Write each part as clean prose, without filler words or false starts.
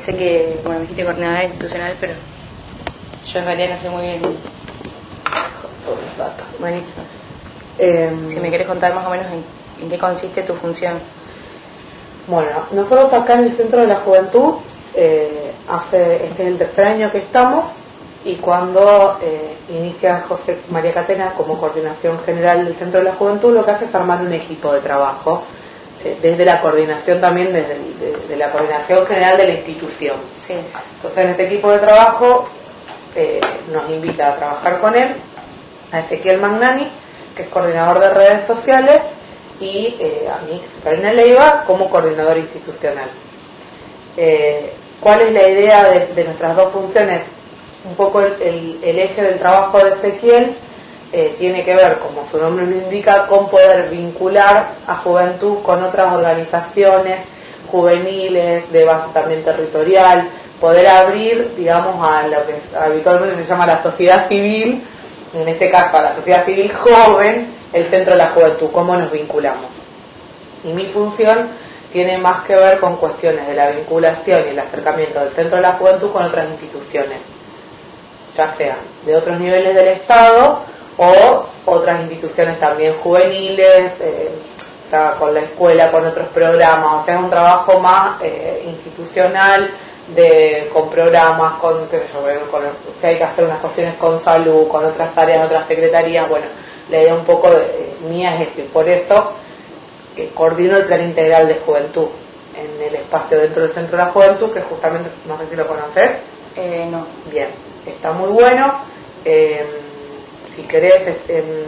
sé que, bueno, me dijiste coordinadora institucional, pero yo en realidad no sé muy bien todos los datos. buenísimo. Si me querés contar más o menos en qué consiste tu función. Bueno, nosotros acá en el Centro de la Juventud, este es el tercer año que estamos, y cuando inicia José María Catena como coordinación general del Centro de la Juventud, lo que hace es armar un equipo de trabajo, desde la coordinación también, desde la coordinación general de la institución. Sí. Entonces en este equipo de trabajo nos invita a trabajar con él a Ezequiel Magnani, que es coordinador de redes sociales, y a mí, Karina Leiva, como coordinador institucional. ¿Cuál es la idea de nuestras dos funciones? Un poco el eje del trabajo de Ezequiel tiene que ver, como su nombre lo indica, con poder vincular a juventud con otras organizaciones juveniles de base también territorial, poder abrir, digamos, a lo que habitualmente se llama la sociedad civil, en este caso a la sociedad civil joven, el Centro de la Juventud, cómo nos vinculamos. Y mi función tiene más que ver con cuestiones de la vinculación y el acercamiento del Centro de la Juventud con otras instituciones, ya sean de otros niveles del Estado o otras instituciones también juveniles, o sea, con la escuela, con otros programas, o sea, un trabajo más institucional, con programas, si hay que hacer unas cuestiones con salud, con otras áreas, otras secretarías. Bueno, la idea un poco mía es eso, y por eso coordino el Plan Integral de Juventud en el espacio dentro del Centro de la Juventud, que justamente, no sé si lo conoces. No. Bien, está muy bueno. Si querés, en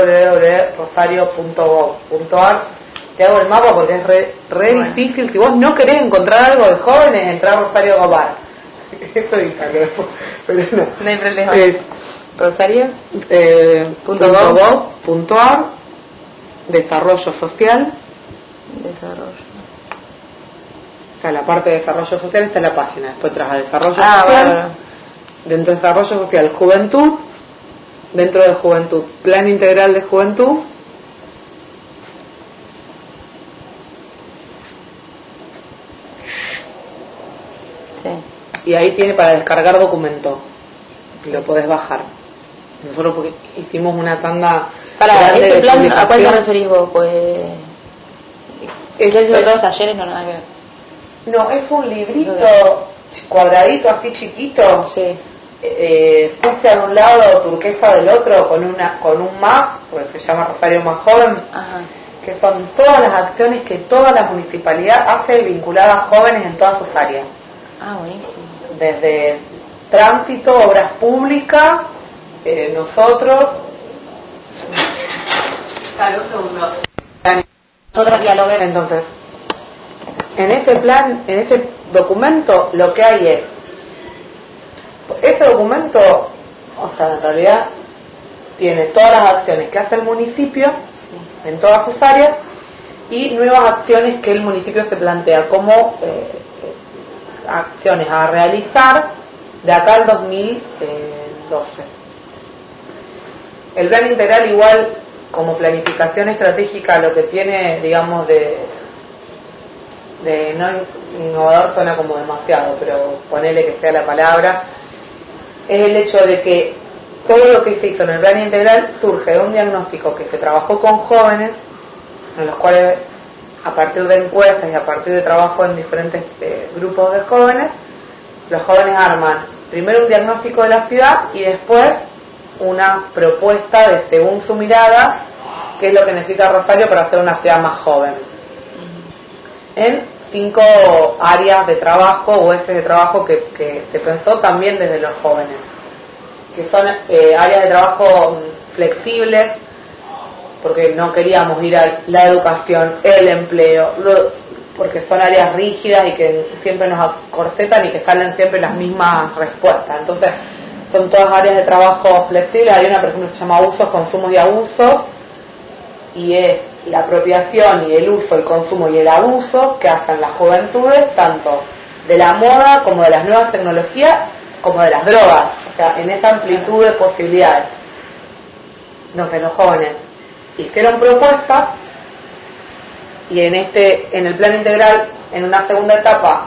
www.rosario.gov.ar te hago el mapa, porque es re difícil. Si vos no querés encontrar algo de jóvenes, entrá a Rosario Gobar. Eso dice que después, pero no. No hay problema. Rosario.gov.ar, desarrollo social. Desarrollo. O sea, la parte de desarrollo social está en la página. Después tras a desarrollo social. Bueno. Dentro de desarrollo social, juventud. Dentro de juventud, Plan Integral de Juventud. Sí. Y ahí tiene para descargar documento, lo podés bajar. Nosotros porque hicimos una tanda Para grande este de plan, ¿a cuál te publicación. referís vos? Pues Es todos los talleres, no nada que ver. No, es un librito cuadradito así chiquito, Sí. fucsia de un lado, turquesa del otro, con un más, porque se llama Rosario Más Joven. Ajá. Que son todas las acciones que toda la municipalidad hace vinculadas a jóvenes en todas sus áreas. Ah, buenísimo. Desde tránsito, obras públicas, nosotros... Claro, un segundo. Nosotros dialoguemos. Entonces, en ese plan, en ese documento, lo que hay es... Ese documento, o sea, en realidad, tiene todas las acciones que hace el municipio, en todas sus áreas, y nuevas acciones que el municipio se plantea como acciones a realizar de acá al 2012. El plan integral, igual como planificación estratégica, lo que tiene, digamos, de no innovador suena como demasiado, pero ponele que sea la palabra, es el hecho de que todo lo que se hizo en el plan integral surge de un diagnóstico que se trabajó con jóvenes, en los cuales, a partir de encuestas y a partir de trabajo en diferentes grupos de jóvenes, los jóvenes arman primero un diagnóstico de la ciudad y después una propuesta de según su mirada, qué es lo que necesita Rosario para hacer una ciudad más joven. En 5 áreas de trabajo o ejes de trabajo que se pensó también desde los jóvenes, que son áreas de trabajo flexibles, porque no queríamos ir a la educación, el empleo, porque son áreas rígidas y que siempre nos acorsetan y que salen siempre las mismas respuestas. Entonces son todas áreas de trabajo flexibles. Hay una, por ejemplo, que se llama usos, consumos y abusos, y es la apropiación y el uso, el consumo y el abuso que hacen las juventudes, tanto de la moda como de las nuevas tecnologías, como de las drogas, o sea, en esa amplitud de posibilidades. Entonces los jóvenes hicieron propuestas y en el plan integral, en una segunda etapa,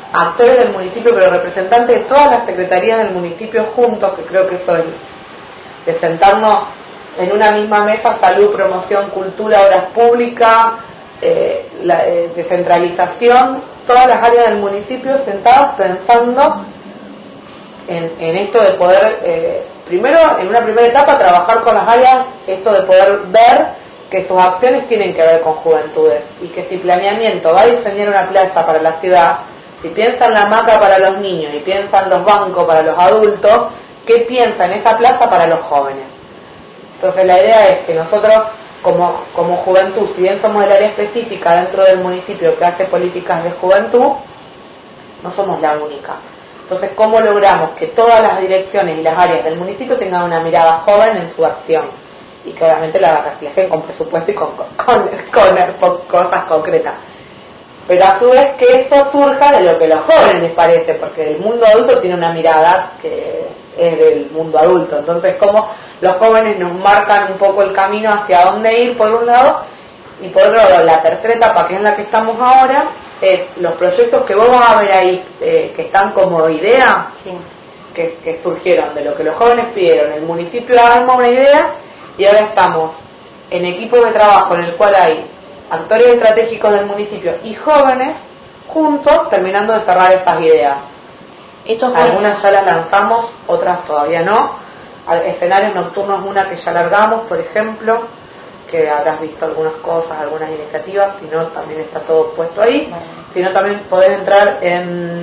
actores del municipio, pero representantes de todas las secretarías del municipio juntos, que creo que eso es de sentarnos en una misma mesa, salud, promoción, cultura, obras públicas, descentralización, todas las áreas del municipio sentadas pensando en esto de poder, primero, en una primera etapa, trabajar con las áreas, esto de poder ver que sus acciones tienen que ver con juventudes y que si planeamiento va a diseñar una plaza para la ciudad, si piensa en la hamaca para los niños y piensa en los bancos para los adultos, ¿qué piensa en esa plaza para los jóvenes? Entonces la idea es que nosotros como juventud, si bien somos el área específica dentro del municipio que hace políticas de juventud, no somos la única. Entonces, ¿cómo logramos que todas las direcciones y las áreas del municipio tengan una mirada joven en su acción? Y que obviamente la reflejen con presupuesto y con cosas concretas. Pero a su vez que eso surja de lo que a los jóvenes les parece, porque el mundo adulto tiene una mirada que es del mundo adulto. Entonces, ¿cómo los jóvenes nos marcan un poco el camino hacia dónde ir por un lado? Y por otro lado, la tercera etapa, que es la que estamos ahora, es los proyectos que vos vas a ver ahí, que están como idea, sí, que surgieron de lo que los jóvenes pidieron. El municipio arma una idea y ahora estamos en equipos de trabajo en el cual hay actores estratégicos del municipio y jóvenes juntos terminando de cerrar estas ideas. Algunas ya las lanzamos, otras todavía no. Escenarios nocturnos, una que ya largamos, por ejemplo, que habrás visto algunas cosas, algunas iniciativas, si no también está todo puesto ahí. Bueno. Si no también podés entrar en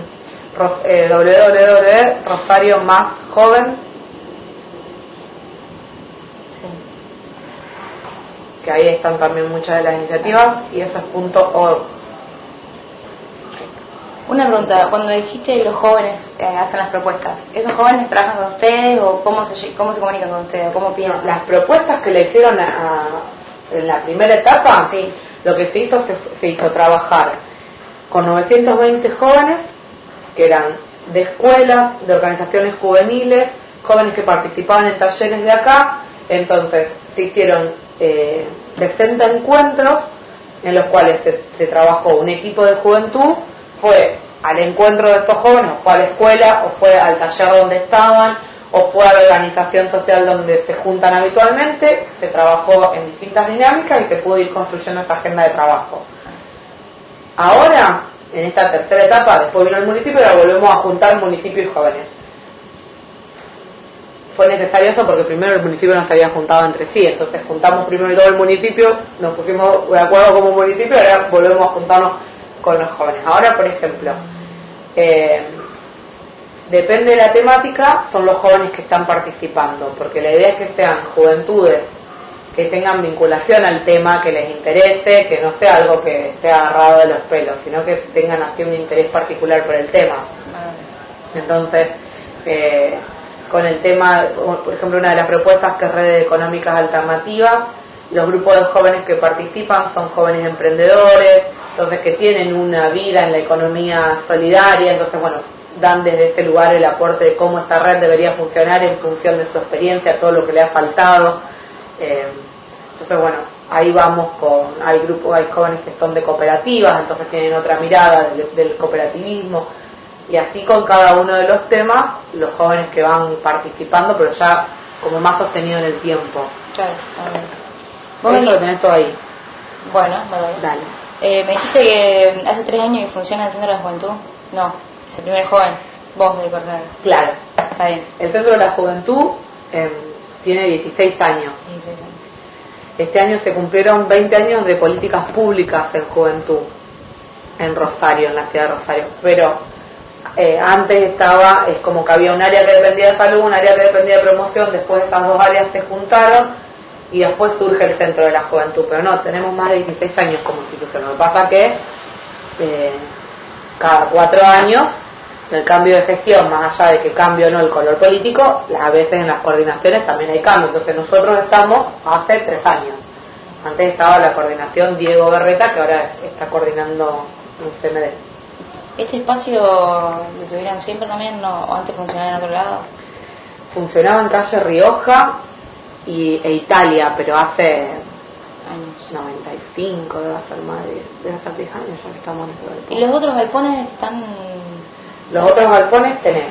www.Rosario Más Joven, sí, que ahí están también muchas de las iniciativas, y eso es .org. Una pregunta, cuando dijiste los jóvenes hacen las propuestas, ¿esos jóvenes trabajan con ustedes o cómo se comunican con ustedes? ¿Cómo piensan? Las propuestas que le hicieron en la primera etapa, sí, lo que se hizo trabajar con 920 jóvenes, que eran de escuelas, de organizaciones juveniles, jóvenes que participaban en talleres de acá. Entonces se hicieron 60 encuentros en los cuales se trabajó un equipo de juventud, fue al encuentro de estos jóvenes, o fue a la escuela, o fue al taller donde estaban, o fue a la organización social donde se juntan habitualmente, se trabajó en distintas dinámicas y se pudo ir construyendo esta agenda de trabajo. Ahora, en esta tercera etapa, después vino el municipio y ahora volvemos a juntar municipio y jóvenes. Fue necesario eso porque primero el municipio no se había juntado entre sí, entonces juntamos primero todo el municipio, nos pusimos de acuerdo como municipio y ahora volvemos a juntarnos con los jóvenes. Ahora, por ejemplo, depende de la temática, son los jóvenes que están participando, porque la idea es que sean juventudes que tengan vinculación al tema, que les interese, que no sea algo que esté agarrado de los pelos, sino que tengan así un interés particular por el tema. Entonces, con el tema, por ejemplo, una de las propuestas que es Redes Económicas Alternativas, los grupos de jóvenes que participan son jóvenes emprendedores, entonces que tienen una vida en la economía solidaria, entonces bueno, dan desde ese lugar el aporte de cómo esta red debería funcionar en función de su experiencia, todo lo que le ha faltado. Entonces bueno, ahí vamos hay jóvenes que son de cooperativas, entonces tienen otra mirada del cooperativismo, y así con cada uno de los temas, los jóvenes que van participando, pero ya como más sostenido en el tiempo. Claro, vos lo tenés todo ahí. Bueno, dale. Me dijiste que hace 3 años que funciona el Centro de la Juventud. No, es el primer joven, vos de Cornell. Claro. Está bien. El Centro de la Juventud tiene 16 años. 16 años. Este año se cumplieron 20 años de políticas públicas en juventud en Rosario, en la ciudad de Rosario. Pero antes es como que había un área que dependía de salud, un área que dependía de promoción, después esas dos áreas se juntaron y después surge el Centro de la Juventud. Pero no, tenemos más de 16 años como institución. Lo que pasa es que cada 4 años el cambio de gestión, más allá de que cambie o no el color político, a veces en las coordinaciones también hay cambios. Entonces nosotros estamos hace 3 años. Antes estaba la coordinación Diego Berreta, que ahora está coordinando un CMD. ¿Este espacio lo tuvieran siempre también o antes funcionaba en otro lado? Funcionaba en calle Rioja e Italia, pero hace años. 95, debe ser más debe ser 10 años ya que estamos en este galpón. ¿Y los otros galpones están...? Los otros galpones tenés.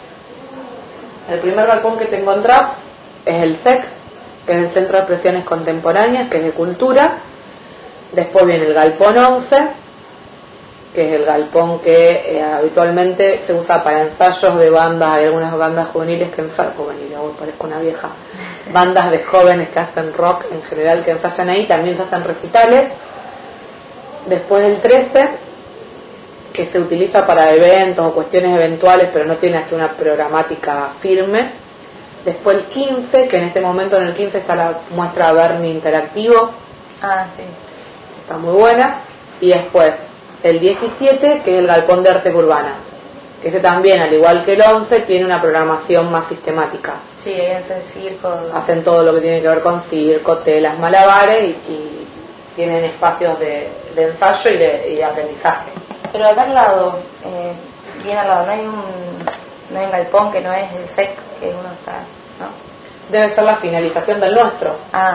El primer galpón que te encontrás es el CEC, que es el Centro de Expresiones Contemporáneas, que es de cultura. Después viene el galpón 11, que es el galpón que habitualmente se usa para ensayos de bandas. Hay algunas bandas juveniles que ensayan, juvenil, parezco una vieja, bandas de jóvenes que hacen rock en general que ensayan ahí, también se hacen recitales. Después el 13, que se utiliza para eventos o cuestiones eventuales, pero no tiene así una programática firme. Después el 15, que en este momento en el 15 está la muestra Berni interactivo. Ah, sí. Está muy buena. Y después el 17, que es el galpón de arte urbana, que ese también, al igual que el 11, tiene una programación más sistemática. Sí, ahí hacen circo. Hacen todo lo que tiene que ver con circo, telas, malabares y tienen espacios de ensayo y de aprendizaje. Pero acá al lado, bien al lado, no hay un galpón que no es el SEC, que uno está, ¿no? Debe ser la finalización del nuestro.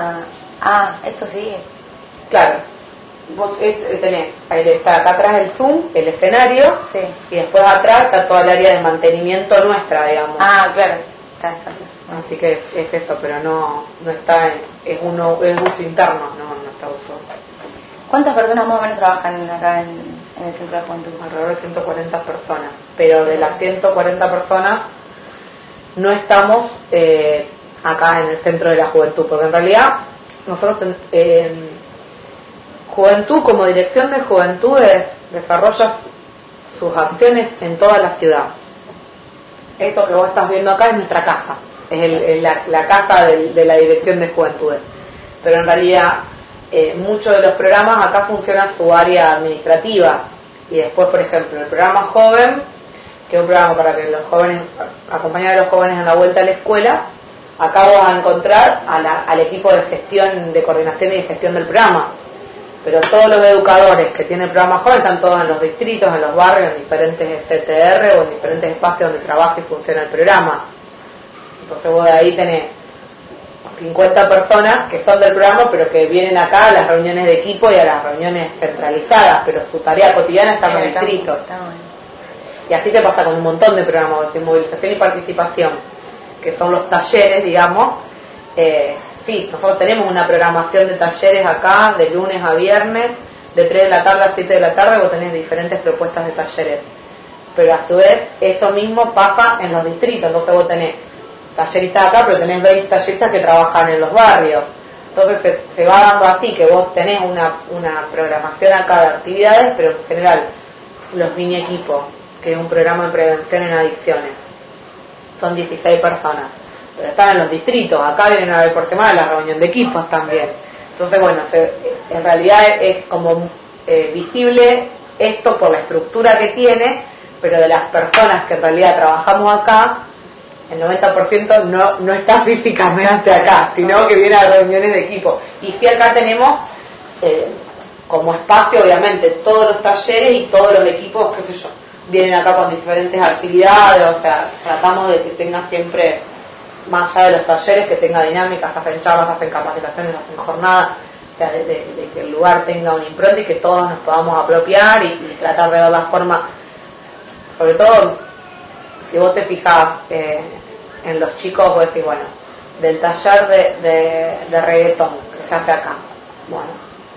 Esto sigue. Claro. Vos tenés, ahí está acá atrás el Zoom, el escenario, Sí. y después atrás está toda el área de mantenimiento nuestra, digamos. Claro, está esa. Así que es eso, pero no está es uso interno, no está uso. ¿Cuántas personas más o menos trabajan acá en el Centro de Juventud? Alrededor de 140 personas, pero Sí. de las 140 personas no estamos acá en el Centro de la Juventud, porque en realidad nosotros Juventud, como dirección de juventudes, desarrolla sus acciones en toda la ciudad. Esto que vos estás viendo acá es nuestra casa, es la casa de la dirección de juventudes, pero en realidad muchos de los programas acá funciona su área administrativa. Y después, por ejemplo, el programa Joven, que es un programa para que los jóvenes, acompañar a los jóvenes en la vuelta a la escuela, acá vas a encontrar al equipo de gestión, de coordinación y de gestión del programa. Pero todos los educadores que tienen el programa Joven están todos en los distritos, en los barrios, en diferentes CTR o en diferentes espacios donde trabaja y funciona el programa. Entonces vos de ahí tenés 50 personas que son del programa, pero que vienen acá a las reuniones de equipo y a las reuniones centralizadas, pero su tarea cotidiana está en los distritos. Y así te pasa con un montón de programas de movilización y participación, que son los talleres, digamos. Sí, nosotros tenemos una programación de talleres acá, de lunes a viernes, de 3 de la tarde a 7 de la tarde, vos tenés diferentes propuestas de talleres. Pero a su vez, eso mismo pasa en los distritos, entonces vos tenés talleristas acá, pero tenés 20 talleristas que trabajan en los barrios. Entonces se va dando así, que vos tenés una programación acá de actividades, pero en general los mini equipos, que es un programa de prevención en adicciones, son 16 personas, pero están en los distritos. Acá vienen a ver por semana la reunión de equipos también. Entonces bueno, en realidad es como visible esto por la estructura que tiene, pero de las personas que en realidad trabajamos acá, el 90% no está físicamente acá, sino que viene a reuniones de equipo. Y sí, acá tenemos como espacio, obviamente, todos los talleres y todos los equipos, qué sé yo, vienen acá con diferentes actividades, o sea, tratamos de que tenga siempre, más allá de los talleres, que tenga dinámicas, hacen charlas, hacen capacitaciones, hacen jornadas, o sea, de que el lugar tenga un impronta y que todos nos podamos apropiar y tratar de dar la forma, sobre todo. Si vos te fijás en los chicos, vos decís, bueno, del taller de reggaetón que se hace acá, bueno,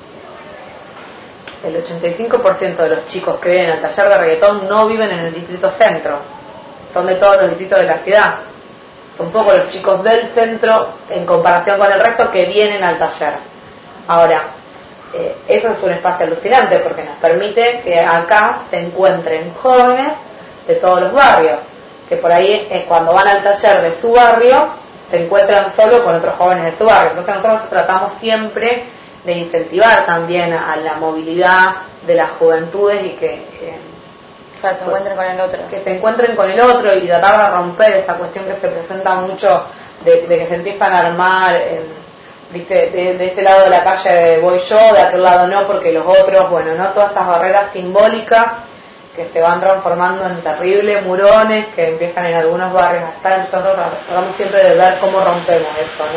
el 85% de los chicos que vienen al taller de reggaetón no viven en el distrito centro, son de todos los distritos de la ciudad. Son pocos los chicos del centro en comparación con el resto que vienen al taller. Ahora, eso es un espacio alucinante porque nos permite que acá se encuentren jóvenes de todos los barrios, que por ahí es cuando van al taller de su barrio se encuentran solo con otros jóvenes de su barrio. Entonces nosotros tratamos siempre de incentivar también a la movilidad de las juventudes y que se encuentren con el otro. Que se encuentren con el otro y tratar de romper esta cuestión que se presenta mucho de que se empiezan a armar, ¿viste? De este lado de la calle voy yo, de aquel lado no, porque los otros, bueno, no, todas estas barreras simbólicas que se van transformando en terribles murones que empiezan en algunos barrios hasta nosotros tratamos siempre de ver cómo rompemos eso, ¿no?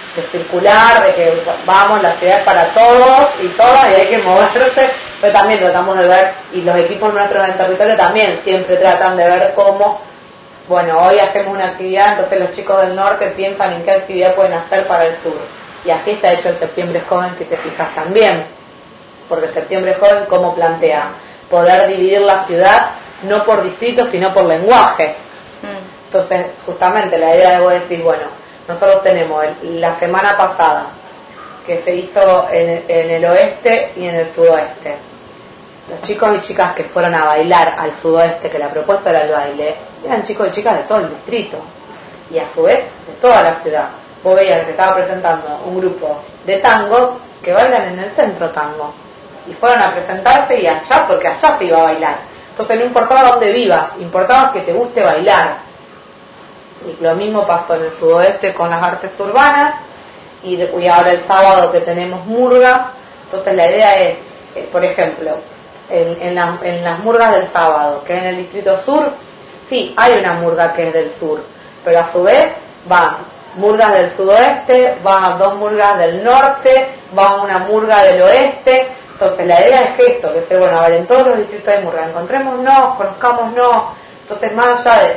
circular, de que vamos, la ciudad es para todos y todas y hay que moverse, pero también tratamos de ver, y los equipos nuestros en territorio también siempre tratan de ver cómo, bueno, hoy hacemos una actividad, entonces los chicos del norte piensan en qué actividad pueden hacer para el sur, y así está hecho el Septiembre Joven, si te fijas también, porque el Septiembre Joven, ¿cómo plantea? Poder dividir la ciudad no por distritos, sino por lenguaje. Entonces, justamente la idea de vos decir, bueno, nosotros tenemos la semana pasada que se hizo en el oeste y en el sudoeste. Los chicos y chicas que fueron a bailar al sudoeste, que la propuesta era el baile, eran chicos y chicas de todo el distrito y a su vez de toda la ciudad. Vos veías que te estaba presentando un grupo de tango que bailan en el centro tango y fueron a presentarse y allá, porque allá se iba a bailar. Entonces no importaba dónde vivas, importaba que te guste bailar. Y lo mismo pasó en el sudoeste con las artes urbanas y ahora el sábado que tenemos murgas. Entonces la idea es, por ejemplo, en las murgas del sábado, que es en el distrito sur, sí, hay una murga que es del sur, pero a su vez van murgas del sudoeste, van 2 murgas del norte, va una murga del oeste. Entonces la idea es que esto, que sea, bueno, a ver, en todos los distritos hay murgas, encontrémonos, conozcámonos. Entonces más allá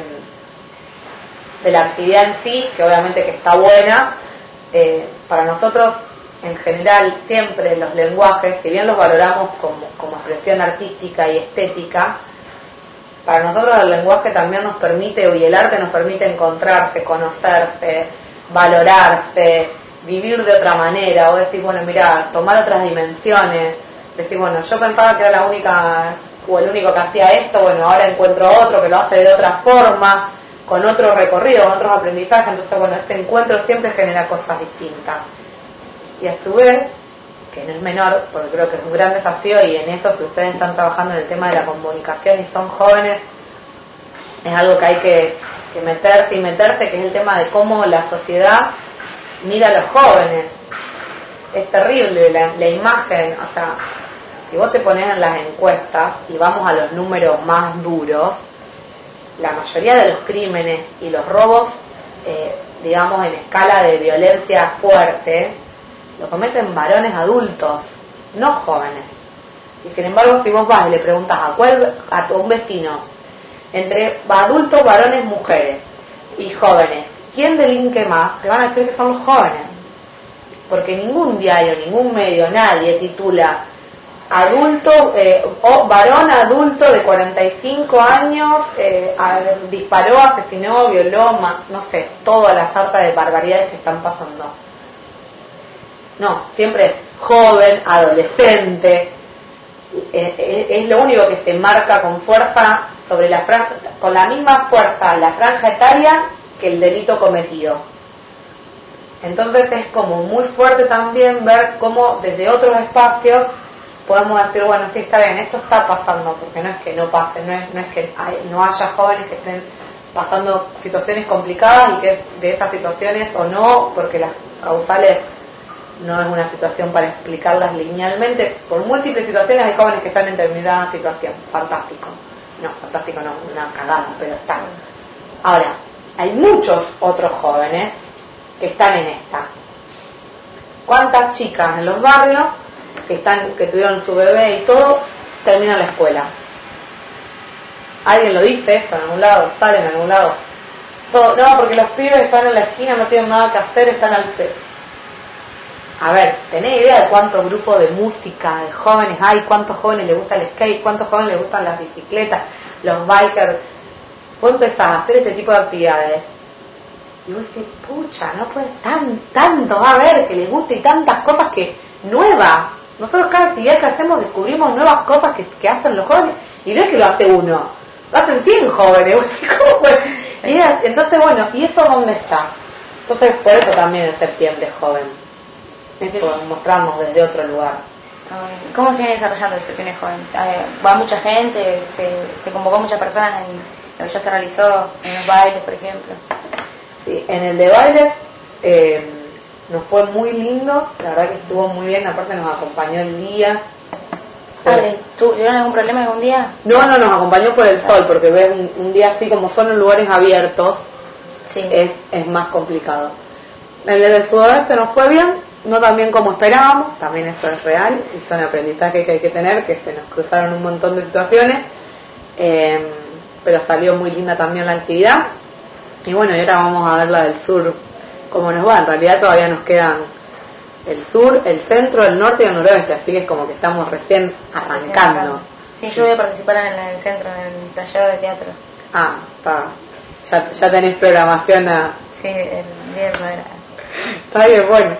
de la actividad en sí, que obviamente que está buena, para nosotros en general siempre los lenguajes, si bien los valoramos como expresión artística y estética, para nosotros el lenguaje también nos permite, y el arte nos permite encontrarse, conocerse, valorarse, vivir de otra manera, o decir, bueno, mira, tomar otras dimensiones, decir, bueno, yo pensaba que era la única o el único que hacía esto, bueno, ahora encuentro otro que lo hace de otra forma, con otro recorrido, con otros aprendizajes. Entonces, bueno, ese encuentro siempre genera cosas distintas. Y a su vez, que no es menor, porque creo que es un gran desafío, y en eso, si ustedes están trabajando en el tema de la comunicación y son jóvenes, es algo que hay que meterse, que es el tema de cómo la sociedad mira a los jóvenes. Es terrible la imagen, o sea, si vos te pones en las encuestas y vamos a los números más duros, la mayoría de los crímenes y los robos, digamos en escala de violencia fuerte, lo cometen varones adultos, no jóvenes. Y sin embargo, si vos vas y le preguntas a un vecino, entre adultos, varones, mujeres y jóvenes, ¿quién delinque más? Te van a decir que son los jóvenes. Porque ningún diario, ningún medio, nadie titula adulto, o varón adulto de 45 años, disparó, asesinó, violó, no sé, toda la sarta de barbaridades que están pasando. No, siempre es joven, adolescente, es lo único que se marca con fuerza sobre la franja, con la misma fuerza la franja etaria que el delito cometido. Entonces es como muy fuerte también ver cómo desde otros espacios podemos decir, bueno, sí, está bien, esto está pasando, porque no es que no pase, no es que no haya jóvenes que estén pasando situaciones complicadas y que de esas situaciones o no, porque las causales no es una situación para explicarlas linealmente, por múltiples situaciones hay jóvenes que están en determinada situación. Fantástico no, una cagada, pero están. Ahora, hay muchos otros jóvenes que están en esta. ¿Cuántas chicas en los barrios que tuvieron su bebé y todo, terminan la escuela? ¿Alguien lo dice eso en algún lado? ¿Sale en algún lado? Todo, no, porque los pibes están en la esquina, no tienen nada que hacer, están al pedo. A ver, ¿tenés idea de cuántos grupos de música de jóvenes hay? ¿Cuántos jóvenes les gusta el skate? ¿Cuántos jóvenes les gustan las bicicletas? Los bikers. Vos empezás a hacer este tipo de actividades y vos decís, pucha, no puede tanto va a haber que les guste y tantas cosas que nuevas. Nosotros cada actividad que hacemos descubrimos nuevas cosas que hacen los jóvenes, y no es que lo hace uno, lo hacen 100 jóvenes. ¿Cómo puede? Entonces, bueno, ¿y eso dónde está? Entonces, por eso también el septiembre es joven. Podemos mostrarnos desde otro lugar. ¿Cómo se viene desarrollando el septiembre joven? Va mucha gente, se convocó muchas personas en lo que ya se realizó en los bailes, por ejemplo. Sí, en el de bailes nos fue muy lindo, la verdad que estuvo muy bien, aparte nos acompañó el día. ¿Tuvieron algún problema algún día? No, nos acompañó por el sol, porque ver un día así como son en lugares abiertos, sí, es más complicado. En el del sudoeste nos fue bien, no tan bien como esperábamos, también eso es real, y son aprendizajes que hay que tener, que se nos cruzaron un montón de situaciones, pero salió muy linda también la actividad. Y bueno, y ahora vamos a ver la del sur, cómo nos va. En realidad todavía nos quedan el sur, el centro, el norte y el noroeste, así que es como que estamos recién arrancando. Sí, yo voy a participar en el centro, en el taller de teatro. Ah, está. Ya tenés programación a... Sí, el viernes. Está bien, bueno.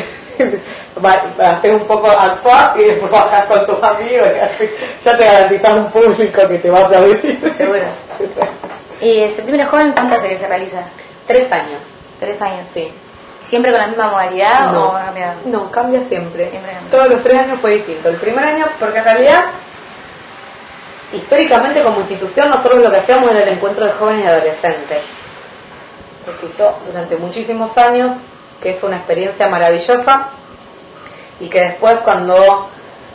Hacer un poco actuar y después bajar con tus amigos y así ya te garantizas un público que te va a aplaudir. Seguro. ¿Y el Septiembre Joven cuánto hace que se realiza? 3 años. 3 años. Sí. ¿Siempre con la misma modalidad No, o ha cambiado? No, cambia siempre. Siempre cambia. Todos los 3 años fue distinto. El primer año, porque en realidad, históricamente como institución, nosotros lo que hacíamos era el encuentro de jóvenes y adolescentes. Que se hizo durante muchísimos años, que es una experiencia maravillosa, y que después cuando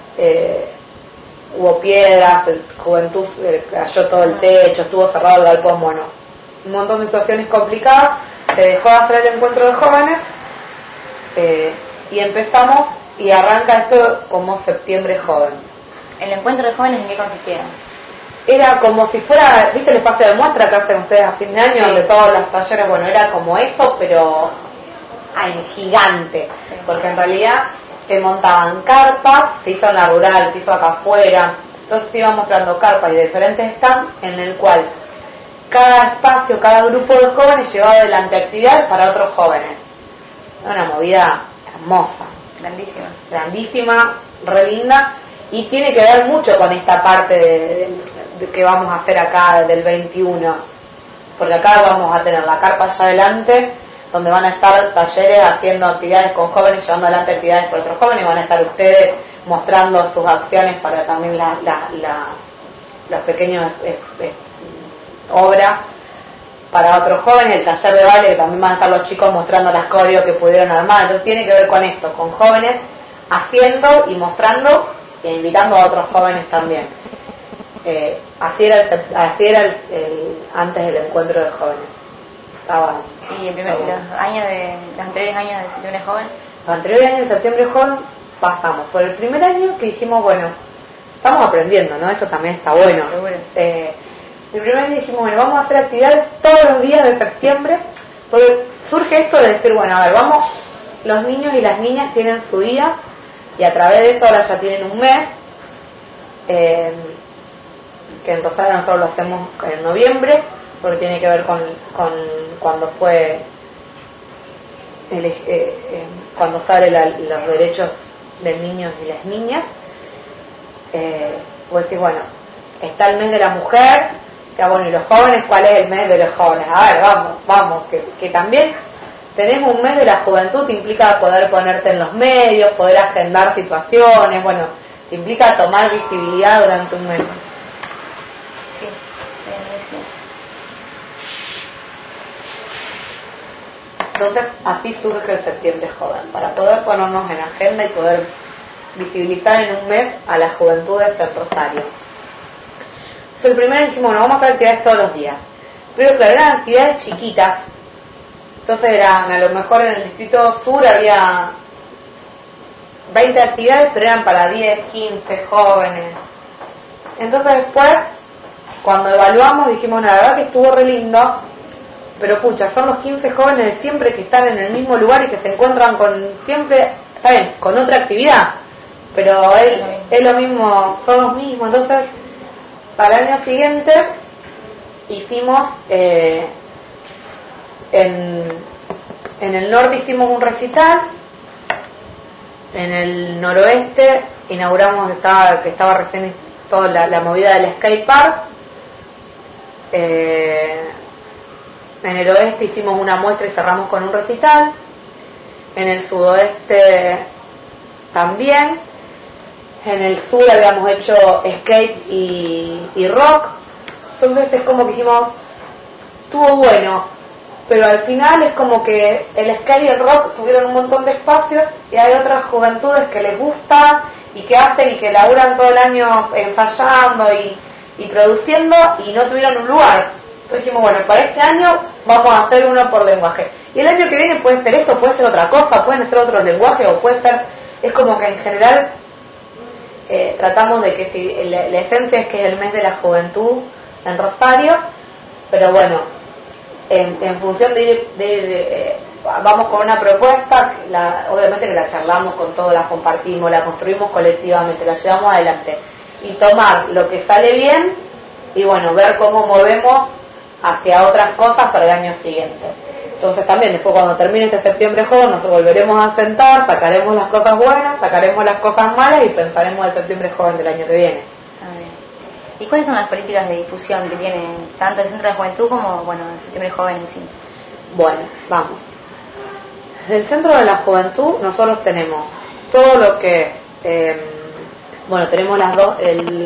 hubo piedras, el juventud cayó todo el techo, estuvo cerrado el galpón, bueno, un montón de situaciones complicadas, se dejó de hacer el encuentro de jóvenes y empezamos y arranca esto como Septiembre Joven. ¿El encuentro de jóvenes en qué consistía? Era como si fuera, ¿viste el espacio de muestra que hacen ustedes a fin de año? Sí. Donde todos los talleres, bueno, era como eso, pero gigante, sí. Porque en realidad se montaban carpas, se hizo en la rural, se hizo acá afuera, entonces se iban mostrando carpas y diferentes stands en el cual cada espacio, cada grupo de jóvenes llevaba adelante actividades para otros jóvenes. Una movida hermosa, grandísima, re linda, y tiene que ver mucho con esta parte de que vamos a hacer acá del 21, porque acá vamos a tener la carpa allá adelante, donde van a estar talleres haciendo actividades con jóvenes, llevando adelante actividades por otros jóvenes, van a estar ustedes mostrando sus acciones para también los pequeños obras para otros jóvenes, el taller de baile, que también van a estar los chicos mostrando las coreos que pudieron armar. Entonces tiene que ver con esto, con jóvenes haciendo y mostrando e invitando a otros jóvenes también. Así era antes del encuentro de jóvenes. Estaba. ¿Y los anteriores años de Septiembre Joven? Los anteriores años de Septiembre Joven pasamos por el primer año que dijimos, bueno, estamos aprendiendo, ¿no? Eso también está bueno. Seguro. El primer año dijimos, bueno, vamos a hacer actividades todos los días de septiembre, porque surge esto de decir, bueno, a ver, vamos, los niños y las niñas tienen su día, y a través de eso ahora ya tienen un mes, que en Rosario nosotros lo hacemos en noviembre, porque tiene que ver con cuando fue cuando sale los derechos de niños y las niñas. Vos decís, bueno, está el mes de la mujer, ya bueno, y los jóvenes, ¿cuál es el mes de los jóvenes? A ver, vamos, que también tenemos un mes de la juventud, te implica poder ponerte en los medios, poder agendar situaciones, bueno, te implica tomar visibilidad durante un mes. Sí, Entonces así surge el Septiembre Joven, para poder ponernos en agenda y poder visibilizar en un mes a las juventudes en Rosario. Entonces el primero dijimos, bueno, vamos a hacer actividades todos los días, pero claro, eran actividades chiquitas, entonces eran, a lo mejor en el distrito sur había 20 actividades, pero eran para 10, 15 jóvenes. Entonces después, cuando evaluamos, dijimos, la verdad que estuvo re lindo, pero pucha, son los 15 jóvenes de siempre que están en el mismo lugar y que se encuentran con siempre, está bien, con otra actividad, pero es lo mismo, son los mismos. Entonces, para el año siguiente hicimos, en el norte hicimos un recital, en el noroeste inauguramos, que estaba recién toda la movida del skate park, en el oeste hicimos una muestra y cerramos con un recital, en el sudoeste también, en el sur habíamos hecho skate y rock. Entonces es como que dijimos, estuvo bueno, pero al final es como que el skate y el rock tuvieron un montón de espacios y hay otras juventudes que les gusta y que hacen y que laburan todo el año ensayando y produciendo y no tuvieron un lugar. Entonces dijimos, bueno, para este año vamos a hacer uno por lenguaje. Y el año que viene puede ser esto, puede ser otra cosa, pueden ser otros lenguajes, o puede ser, es como que en general tratamos de que si la esencia es que es el mes de la juventud en Rosario, pero bueno, en función de ir vamos con una propuesta, obviamente que la charlamos con todos, la compartimos, la construimos colectivamente, la llevamos adelante, y tomar lo que sale bien y bueno, ver cómo movemos hacia otras cosas para el año siguiente. Entonces también después cuando termine este septiembre joven nos volveremos a sentar, sacaremos las cosas buenas, sacaremos las cosas malas y pensaremos el septiembre joven del año que viene. ¿Y cuáles son las políticas de difusión que tienen tanto el Centro de Juventud como bueno el septiembre joven en sí? Bueno, vamos. Desde el Centro de la Juventud nosotros tenemos todo lo que bueno, tenemos las dos,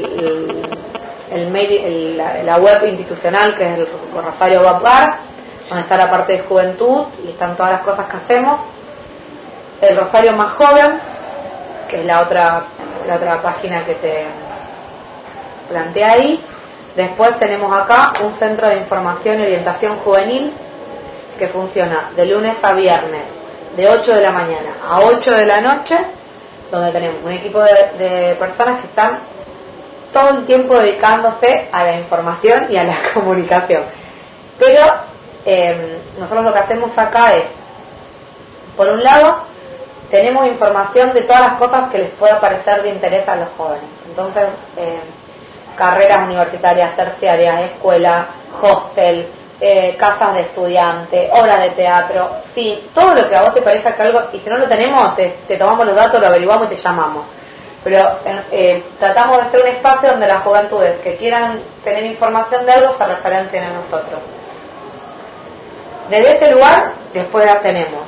el mail, la web institucional que es el Rosario Bar, donde está la parte de juventud y están todas las cosas que hacemos. El Rosario Más Joven, que es la otra página que te plantea ahí. Después tenemos acá un centro de información y orientación juvenil que funciona de lunes a viernes de 8 de la mañana a 8 de la noche, donde tenemos un equipo de personas que están todo el tiempo dedicándose a la información y a la comunicación. Pero nosotros lo que hacemos acá es, por un lado, tenemos información de todas las cosas que les pueda parecer de interés a los jóvenes. Entonces, carreras universitarias, terciarias, escuela, hostel, casas de estudiantes, obras de teatro, sí, todo lo que a vos te parezca que algo, y si no lo tenemos, te tomamos los datos, lo averiguamos y te llamamos. Pero tratamos de hacer un espacio donde las juventudes que quieran tener información de algo se referencien a nosotros. Desde este lugar, después ya tenemos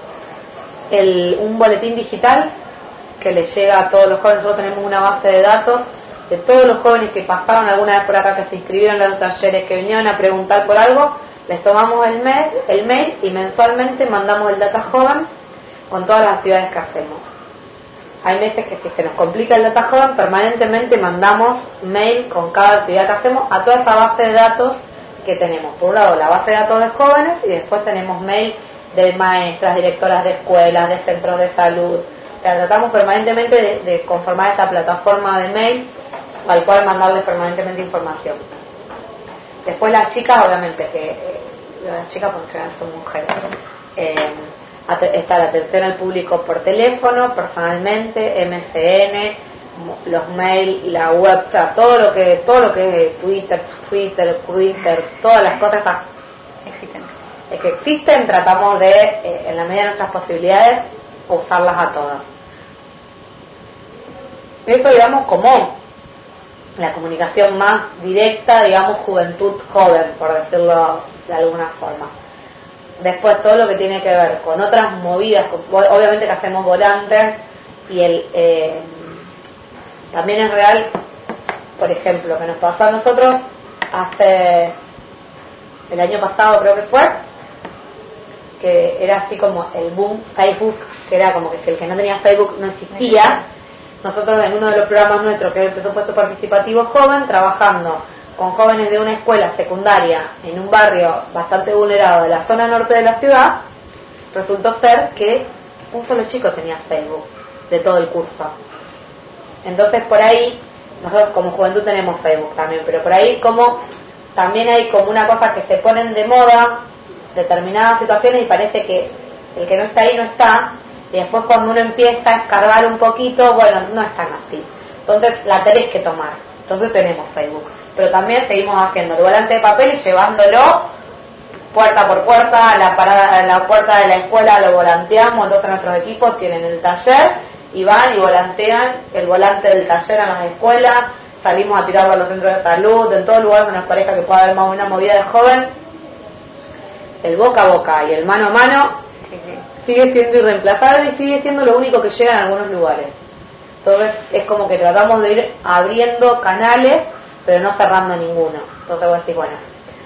un boletín digital que le llega a todos los jóvenes. Nosotros tenemos una base de datos de todos los jóvenes que pasaron alguna vez por acá, que se inscribieron en los talleres, que vinieron a preguntar por algo, les tomamos el mail y mensualmente mandamos el data joven con todas las actividades que hacemos. Hay meses que si se nos complica el data joven, permanentemente mandamos mail con cada actividad que hacemos a toda esa base de datos que tenemos. Por un lado la base de datos de jóvenes y después tenemos mail de maestras, directoras de escuelas, de centros de salud. O sea, tratamos permanentemente de conformar esta plataforma de mail al cual mandarles permanentemente información. Después las chicas, obviamente que las chicas por general son mujeres, está la atención al público por teléfono, personalmente, MCN, los mails, la web, o sea, todo lo que es Twitter, todas las cosas que existen, tratamos de, en la medida de nuestras posibilidades, usarlas a todas. Eso, digamos, como la comunicación más directa, digamos, juventud joven, por decirlo de alguna forma. Después todo lo que tiene que ver con otras movidas, obviamente que hacemos volantes, y también es real, por ejemplo, que nos pasó a nosotros hace el año pasado, creo que fue, que era así como el boom Facebook, que era como que si el que no tenía Facebook no existía. Nosotros en uno de los programas nuestros, que es el presupuesto participativo joven, trabajando con jóvenes de una escuela secundaria en un barrio bastante vulnerado de la zona norte de la ciudad, resultó ser que un solo chico tenía Facebook de todo el curso. Entonces por ahí, nosotros como juventud tenemos Facebook también, pero por ahí como también hay como una cosa que se ponen de moda determinadas situaciones y parece que el que no está ahí no está, y después cuando uno empieza a escarbar un poquito, bueno, no es tan así. Entonces la tenés que tomar. Entonces tenemos Facebook. Pero también seguimos haciendo el volante de papel y llevándolo puerta por puerta, a la puerta de la escuela lo volanteamos. Entonces nuestros equipos tienen el taller y van y volantean el volante del taller a las escuelas. Salimos a tirarlo a los centros de salud, en todo lugar donde nos parezca que pueda haber más una movida de joven. El boca a boca y el mano a mano sigue siendo irreemplazable y sigue siendo lo único que llega en algunos lugares. Entonces es como que tratamos de ir abriendo canales, pero no cerrando ninguno. Entonces vos decís, bueno,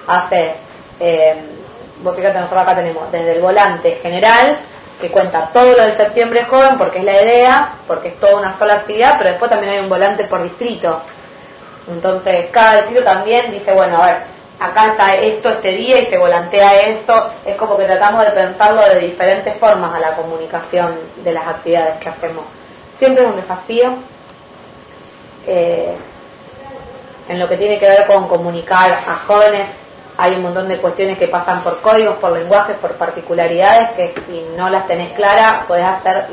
vos fíjate, nosotros acá tenemos desde el volante general, que cuenta todo lo del septiembre joven, porque es la idea, porque es toda una sola actividad, pero después también hay un volante por distrito. Entonces cada distrito también dice, bueno, a ver, acá está esto este día y se volantea esto. Es como que tratamos de pensarlo de diferentes formas a la comunicación de las actividades que hacemos. Siempre es un desafío en lo que tiene que ver con comunicar a jóvenes. Hay un montón de cuestiones que pasan por códigos, por lenguajes, por particularidades que si no las tenés claras podés hacer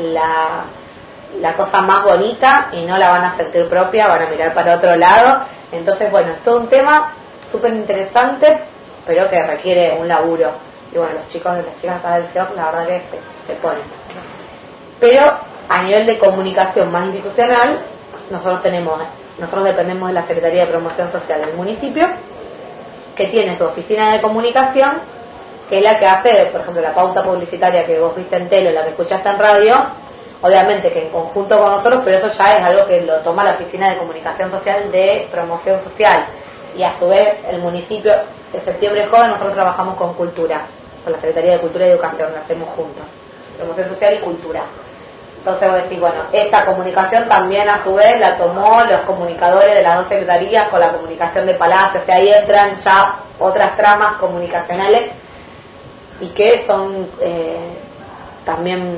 la cosa más bonita y no la van a sentir propia, van a mirar para otro lado. Entonces, bueno, es todo un tema súper interesante, pero que requiere un laburo. Y bueno, los chicos y las chicas acá del CEOC, la verdad que se ponen. Pero a nivel de comunicación más institucional, nosotros dependemos de la Secretaría de Promoción Social del municipio, que tiene su oficina de comunicación, que es la que hace, por ejemplo, la pauta publicitaria que vos viste en tele, la que escuchaste en radio, obviamente que en conjunto con nosotros, pero eso ya es algo que lo toma la oficina de comunicación social de promoción social. Y a su vez el municipio de Septiembre Joven, nosotros trabajamos con cultura, con la Secretaría de Cultura y Educación, lo hacemos juntos, promoción social y cultura. Entonces vos decís, bueno, esta comunicación también a su vez la tomó los comunicadores de las dos secretarías con la comunicación de Palacio, o sea, ahí entran ya otras tramas comunicacionales y que son también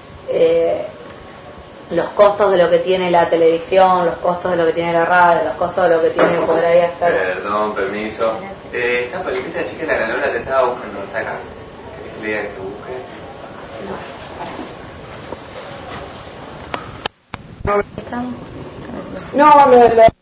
los costos de lo que tiene la televisión, los costos de lo que tiene la radio, los costos de lo que tiene poder ahí hacer. Perdón, permiso. Esta política chica de la ganadora te estaba buscando, está acá. ¿Querés que le diga que te busque? No, lo